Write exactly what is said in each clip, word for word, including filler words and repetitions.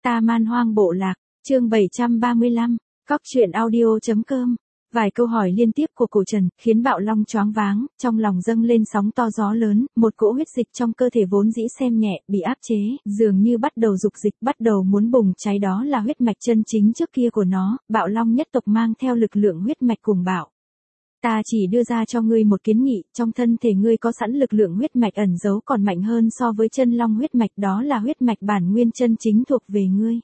Ta Man Hoang Bộ Lạc, chương bảy trăm ba mươi lăm, cóc truyện audio chấm com. Vài câu hỏi liên tiếp của cổ Trần, khiến Bạo Long choáng váng, trong lòng dâng lên sóng to gió lớn, một cỗ huyết dịch trong cơ thể vốn dĩ xem nhẹ, bị áp chế, dường như bắt đầu dục dịch, bắt đầu muốn bùng cháy, đó là huyết mạch chân chính trước kia của nó, Bạo Long nhất tộc mang theo lực lượng huyết mạch cuồng bạo. Ta chỉ đưa ra cho ngươi một kiến nghị, trong thân thể ngươi có sẵn lực lượng huyết mạch ẩn giấu còn mạnh hơn so với chân long huyết mạch, đó là huyết mạch bản nguyên chân chính thuộc về ngươi.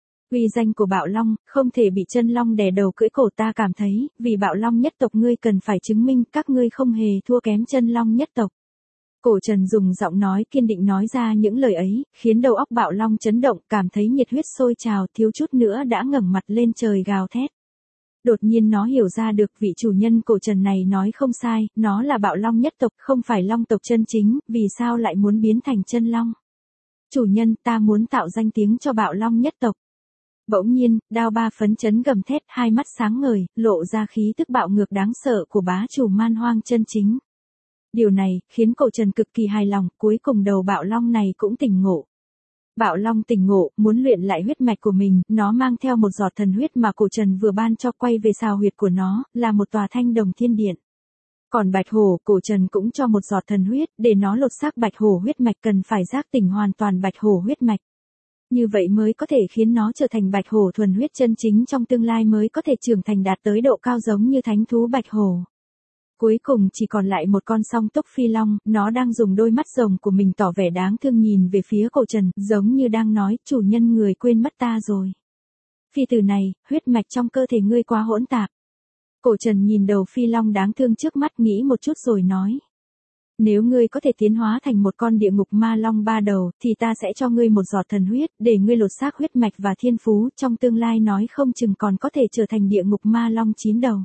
Uy danh của Bạo Long, không thể bị chân long đè đầu cưỡi cổ, ta cảm thấy, vì Bạo Long nhất tộc ngươi cần phải chứng minh các ngươi không hề thua kém chân long nhất tộc. Cổ Trần dùng giọng nói kiên định nói ra những lời ấy, khiến đầu óc Bạo Long chấn động, cảm thấy nhiệt huyết sôi trào, thiếu chút nữa đã ngẩng mặt lên trời gào thét. Đột nhiên nó hiểu ra được vị chủ nhân cổ Trần này nói không sai, nó là Bạo Long nhất tộc, không phải long tộc chân chính, vì sao lại muốn biến thành chân long? Chủ nhân, ta muốn tạo danh tiếng cho Bạo Long nhất tộc. Bỗng nhiên, Đao Ba phấn chấn gầm thét, hai mắt sáng ngời, lộ ra khí tức bạo ngược đáng sợ của bá chủ man hoang chân chính. Điều này, khiến cổ Trần cực kỳ hài lòng, cuối cùng đầu Bạo Long này cũng tỉnh ngộ. Bạo Long tỉnh ngộ, muốn luyện lại huyết mạch của mình, nó mang theo một giọt thần huyết mà cổ Trần vừa ban cho, quay về xào huyệt của nó, là một tòa thanh đồng thiên điện. Còn Bạch Hổ, cổ Trần cũng cho một giọt thần huyết, để nó lột xác Bạch Hổ huyết mạch, cần phải giác tỉnh hoàn toàn Bạch Hổ huyết mạch. Như vậy mới có thể khiến nó trở thành Bạch Hổ thuần huyết chân chính, trong tương lai mới có thể trưởng thành đạt tới độ cao giống như thánh thú Bạch Hổ. Cuối cùng chỉ còn lại một con song túc phi long, nó đang dùng đôi mắt rồng của mình tỏ vẻ đáng thương nhìn về phía cổ Trần, giống như đang nói, chủ nhân người quên mất ta rồi. Phi tử này, huyết mạch trong cơ thể ngươi quá hỗn tạp. Cổ Trần nhìn đầu phi long đáng thương trước mắt, nghĩ một chút rồi nói. Nếu ngươi có thể tiến hóa thành một con địa ngục ma long ba đầu, thì ta sẽ cho ngươi một giọt thần huyết, để ngươi lột xác huyết mạch và thiên phú, trong tương lai nói không chừng còn có thể trở thành địa ngục ma long chín đầu.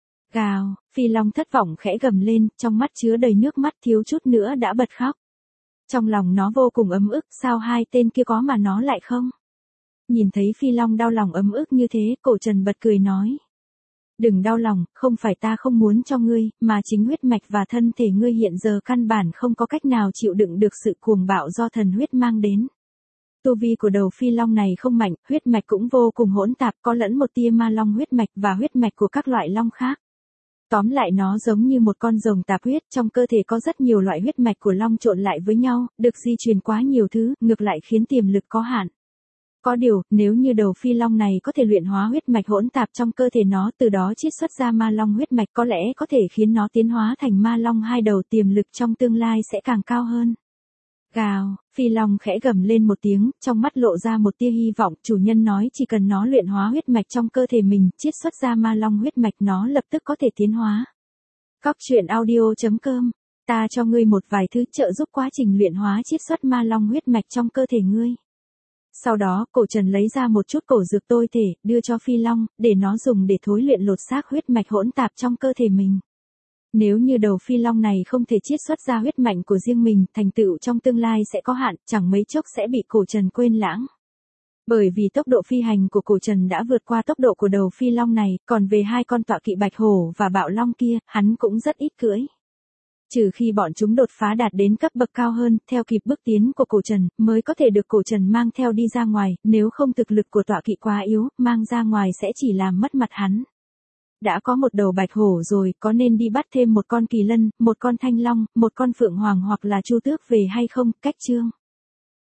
Gào, phi long thất vọng khẽ gầm lên, trong mắt chứa đầy nước mắt, thiếu chút nữa đã bật khóc. Trong lòng nó vô cùng ấm ức, sao hai tên kia có mà nó lại không? Nhìn thấy phi long đau lòng ấm ức như thế, cổ Trần bật cười nói. Đừng đau lòng, không phải ta không muốn cho ngươi, mà chính huyết mạch và thân thể ngươi hiện giờ căn bản không có cách nào chịu đựng được sự cuồng bạo do thần huyết mang đến. Tu vi của đầu phi long này không mạnh, huyết mạch cũng vô cùng hỗn tạp, có lẫn một tia ma long huyết mạch và huyết mạch của các loại long khác. Tóm lại nó giống như một con rồng tạp huyết, trong cơ thể có rất nhiều loại huyết mạch của long trộn lại với nhau, được di truyền quá nhiều thứ, ngược lại khiến tiềm lực có hạn. Có điều, nếu như đầu phi long này có thể luyện hóa huyết mạch hỗn tạp trong cơ thể nó, từ đó chiết xuất ra ma long huyết mạch, có lẽ có thể khiến nó tiến hóa thành ma long hai đầu, tiềm lực trong tương lai sẽ càng cao hơn. Gào, phi long khẽ gầm lên một tiếng, trong mắt lộ ra một tia hy vọng, chủ nhân nói chỉ cần nó luyện hóa huyết mạch trong cơ thể mình, chiết xuất ra ma long huyết mạch, nó lập tức có thể tiến hóa. Cóc truyện audio chấm com, ta cho ngươi một vài thứ trợ giúp quá trình luyện hóa chiết xuất ma long huyết mạch trong cơ thể ngươi. Sau đó, cổ Trần lấy ra một chút cổ dược tôi thể, đưa cho phi long, để nó dùng để thối luyện lột xác huyết mạch hỗn tạp trong cơ thể mình. Nếu như đầu phi long này không thể chiết xuất ra huyết mạch của riêng mình, thành tựu trong tương lai sẽ có hạn, chẳng mấy chốc sẽ bị cổ Trần quên lãng. Bởi vì tốc độ phi hành của cổ Trần đã vượt qua tốc độ của đầu phi long này, còn về hai con tọa kỵ Bạch Hổ và Bạo Long kia, hắn cũng rất ít cưỡi. Trừ khi bọn chúng đột phá đạt đến cấp bậc cao hơn, theo kịp bước tiến của cổ Trần, mới có thể được cổ Trần mang theo đi ra ngoài, nếu không thực lực của tọa kỵ quá yếu, mang ra ngoài sẽ chỉ làm mất mặt hắn. Đã có một đầu Bạch Hổ rồi, có nên đi bắt thêm một con Kỳ Lân, một con Thanh Long, một con Phượng Hoàng hoặc là Chu Tước về hay không? Cách chương